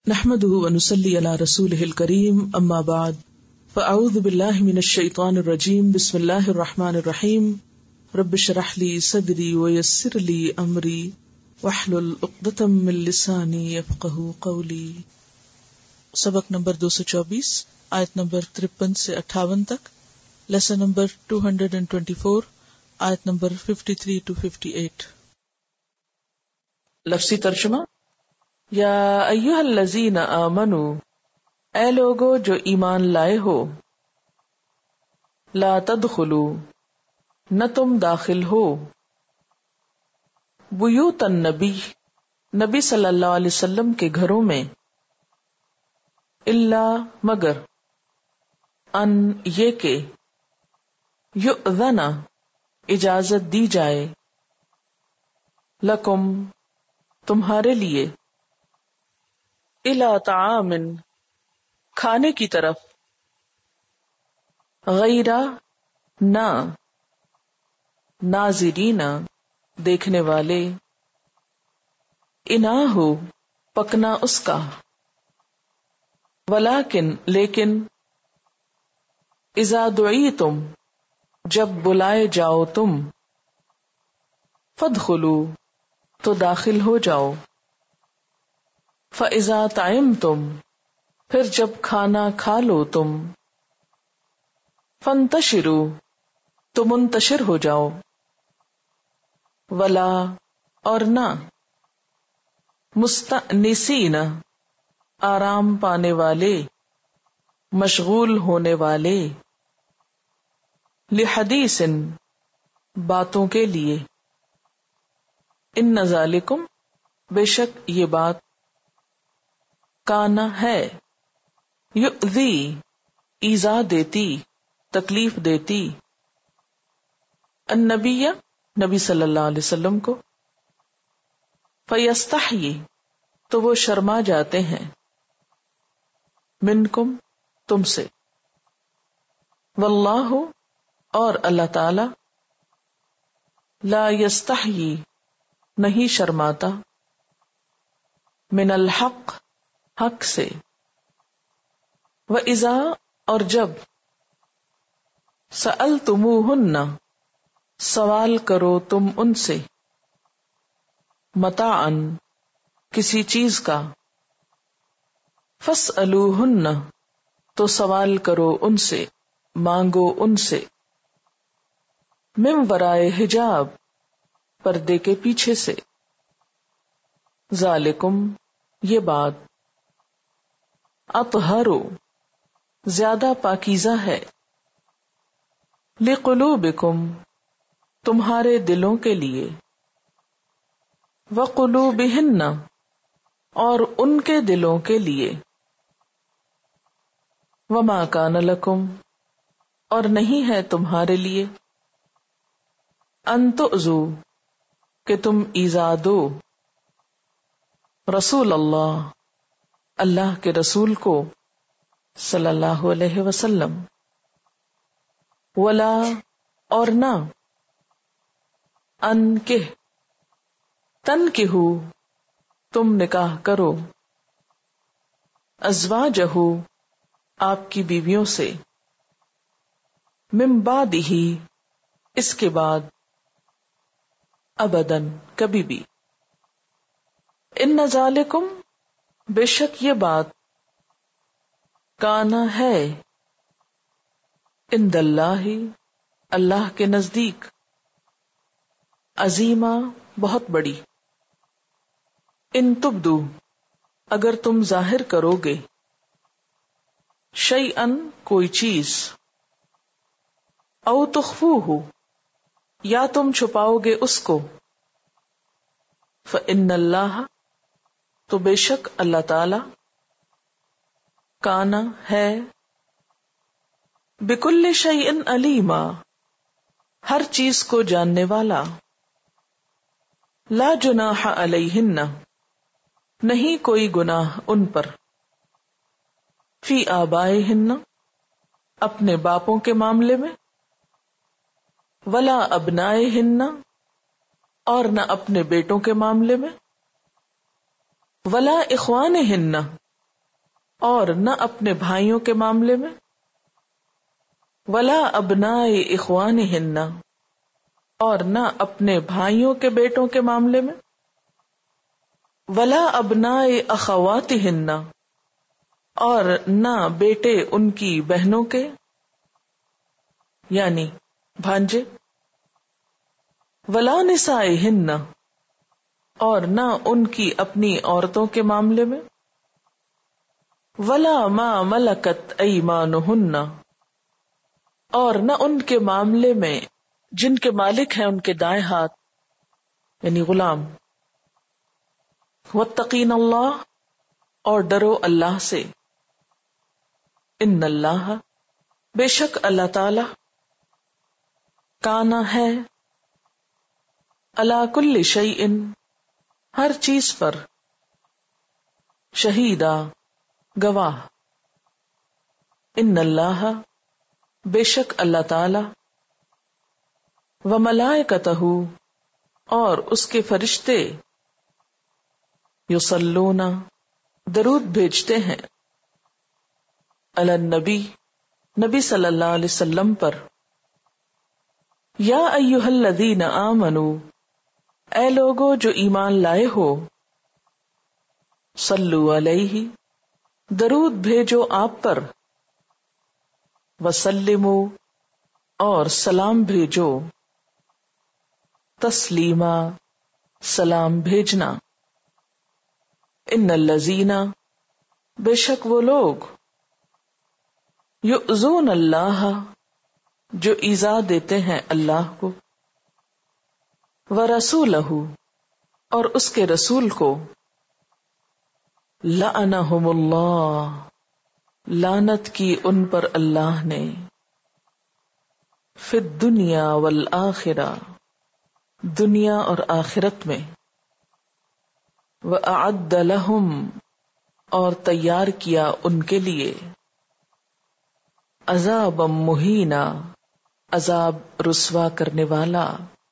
نحمده ونصلي على رسوله الكريم اما بعد فاعوذ بالله من الشيطان الرجيم بسم الله الرحمن الرحيم رب اشرح لي صدري ويسر لي امري واحلل عقدة من لساني يفقهوا قولي. سبق نمبر 224 آیت نمبر 53 سے 58 تک، لیسن نمبر 224 آیت نمبر 53 to 58. لفظی ترجمہ: یا ایھا الذین آمنوا، اے لوگو جو ایمان لائے ہو، لا تدخلوا، نہ تم داخل ہو، بیوت النبی، نبی صلی اللہ علیہ وسلم کے گھروں میں، الا مگر، ان یہ کہ، یؤذن اجازت دی جائے، لکم تمہارے لیے، الی طعام کھانے کی طرف، غیر نہ، ناظرین دیکھنے والے، اناہ پکنا اس کا، ولیکن لیکن، اذا دعیتم جب بلائے جاؤ تم، فادخلوا تو داخل ہو جاؤ، فَإِذَا طَعِمْتُمْ پھر جب کھانا کھا لو تم، فَانْتَشِرُوا تو منتشر ہو جاؤ، وَلَا اور نہ، مُسْتَأْنِسِینَ آرام پانے والے، مشغول ہونے والے، لِحَدِیثٍ باتوں کے لیے، اِنَّ ذَلِکُمْ بے شک یہ بات، کانا ہے، یؤذی ایذا دیتی، تکلیف دیتی، النبی نبی صلی اللہ علیہ وسلم کو، فیستحیی تو وہ شرما جاتے ہیں، منکم تم سے، واللہ اور اللہ تعالی، لا یستحیی نہیں شرماتا، من الحق حق سے، وَإِذَا اور جب، سَأَلْتُمُوهُنَّ سوال کرو تم ان سے، متاعًا کسی چیز کا، فَاسْأَلُوهُنَّ تو سوال کرو ان سے، مانگو ان سے، مِن ورائے حجاب پردے کے پیچھے سے، ذالکم یہ بات، اطہر زیادہ پاکیزہ ہے، لقلوبکم تمہارے دلوں کے لیے، وقلوبہن اور ان کے دلوں کے لیے، وما کان لکم اور نہیں ہے تمہارے لیے، ان تؤذوا کہ تم ایذا دو، رسول اللہ اللہ کے رسول کو صلی اللہ علیہ وسلم، ولا اور نہ، ان کہ تنکحوا تم نکاح کرو، ازواجہ آپ کی بیویوں سے، من بعدہ اس کے بعد، ابداً کبھی بھی، ان ذالکم بے شک یہ بات، کانا ہے، عند اللہ اللہ کے نزدیک، عظیمہ بہت بڑی، ان تبدو اگر تم ظاہر کرو گے، شیئن کوئی چیز، او تخفوہ یا تم چھپاؤ گے اس کو، فإن اللہ تو بے شک اللہ تعالی، کانا ہے، بکل شیء علیما ہر چیز کو جاننے والا، لا جناح علیہن نہیں کوئی گناہ ان پر، فی آبائہن اپنے باپوں کے معاملے میں، ولا ابنائہن اور نہ اپنے بیٹوں کے معاملے میں، ولا اخوانہن اور نہ اپنے بھائیوں کے معاملے میں، ولا ابناء اخوانہن، اور نہ اپنے بھائیوں کے بیٹوں کے معاملے میں، ولا ابناء اخواتہن، اور نہ بیٹے ان کی بہنوں کے یعنی بھانجے، ولا نسائہن، اور نہ ان کی اپنی عورتوں کے معاملے میں، ولا ما ملکت ایمانہن، اور نہ ان کے معاملے میں جن کے مالک ہیں ان کے دائیں ہاتھ یعنی غلام، واتقین اللہ، اور ڈرو اللہ سے، ان اللہ، بے شک اللہ تعالی، کانا ہے، علی کل شیء، ہر چیز پر، شہیدا، گواہ، ان اللہ، بے شک اللہ تعالی، وملائکتہ، اور اس کے فرشتے، یصلون، درود بھیجتے ہیں، علی النبی، نبی صلی اللہ علیہ وسلم پر، یا ایھا الذین آمنوا، اے لوگو جو ایمان لائے ہو، صلو علیہ، درود بھیجو آپ پر، وسلموا، اور سلام بھیجو، تسلیما، سلام بھیجنا، ان الذین، بے شک وہ لوگ، یؤذون اللہ، جو ایذا دیتے ہیں اللہ کو، ورسولہ، اور اس کے رسول کو، لعنہم اللہ، لعنت کی ان پر اللہ نے، فی الدنیا والآخرہ، دنیا اور آخرت میں، وأعد لہم، اور تیار کیا ان کے لیے، عذابا مہینا، عذاب رسوا کرنے والا،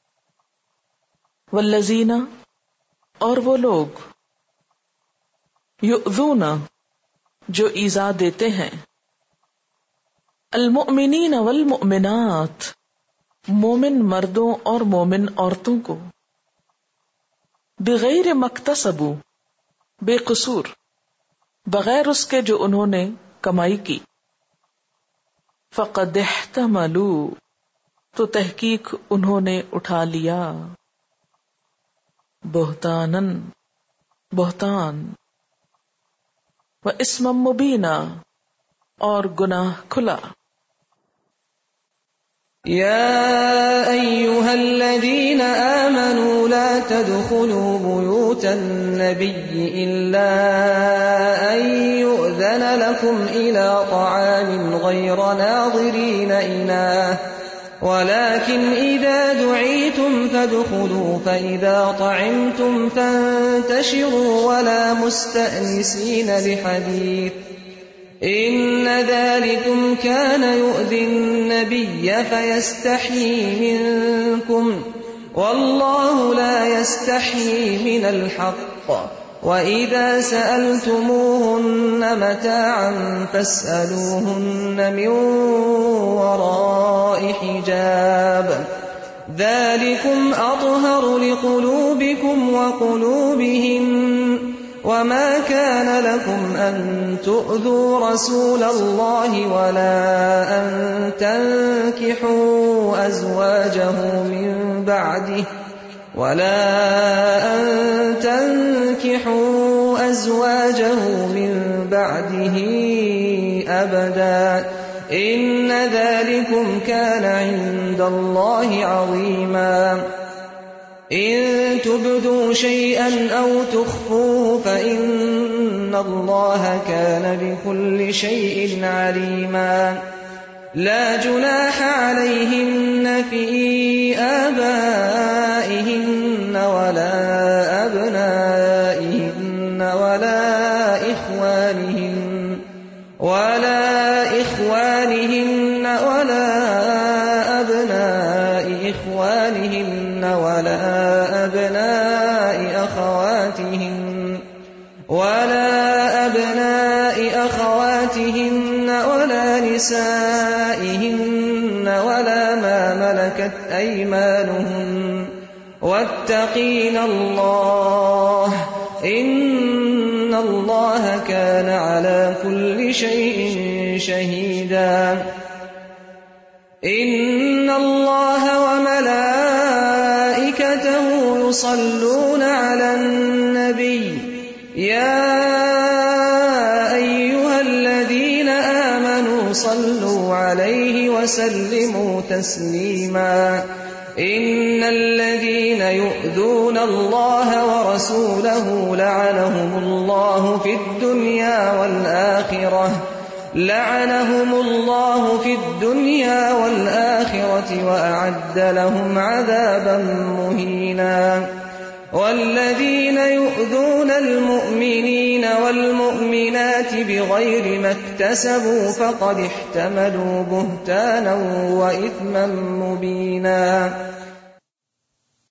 والذین، اور وہ لوگ، یؤذون، جو ایذا دیتے ہیں، المؤمنین والمؤمنات، مومن مردوں اور مومن عورتوں کو، بغیر مکتسبوا، بے قصور، بغیر اس کے جو انہوں نے کمائی کی، فقد احتملوا، تو تحقیق انہوں نے اٹھا لیا، بہتانن، بہتان، واسما مبینا، اور گناہ کھلا۔ يا أيها الذين آمنوا لا تدخلوا بيوت النبي إلا أن يؤذن لكم إلى طعام غير ناظرين إناه ولكن إذا دعيتم فادخلوا فإذا طعمتم فانتشروا ولا مستأنسين لحديث إن ذلكم كان يؤذي النبي فيستحيي منكم والله لا يستحيي من الحق وإذا سألتموهن متاعا فاسألوهن من وراء حجاب ذلكم أطهر لقلوبكم وقلوبهم وما كان لكم أن تؤذوا رسول الله ولا أن تنكحوا أزواجه من بعده أبدا إن ذلكم كان عند الله عظيما إن تبدوا شيئا أو تخفوه فإن الله كان بكل شيء عليما لا جناح عليهن في آبائهن ولا أبنائهن ولا إخوانهن ولا أبناء إخوانهن ولا أبناء أخواتهن ولا نسائهن ولا ما ملكت أيمانهن واتقين الله إن الله كان على كل شيء شهيدا إن الله وملائكته يصلون على النبي يا أيها الذين آمنوا صلوا عليه وسلموا تسليما إن الذين يؤذون الله ورسوله لعنهم الله في الدنيا والآخرة وأعد لهم عذابا مهينا والذين يؤذون المؤمنين والمؤمنات بغير ما اكتسبوا فقد احتملوا بهتانا وإثما مبينا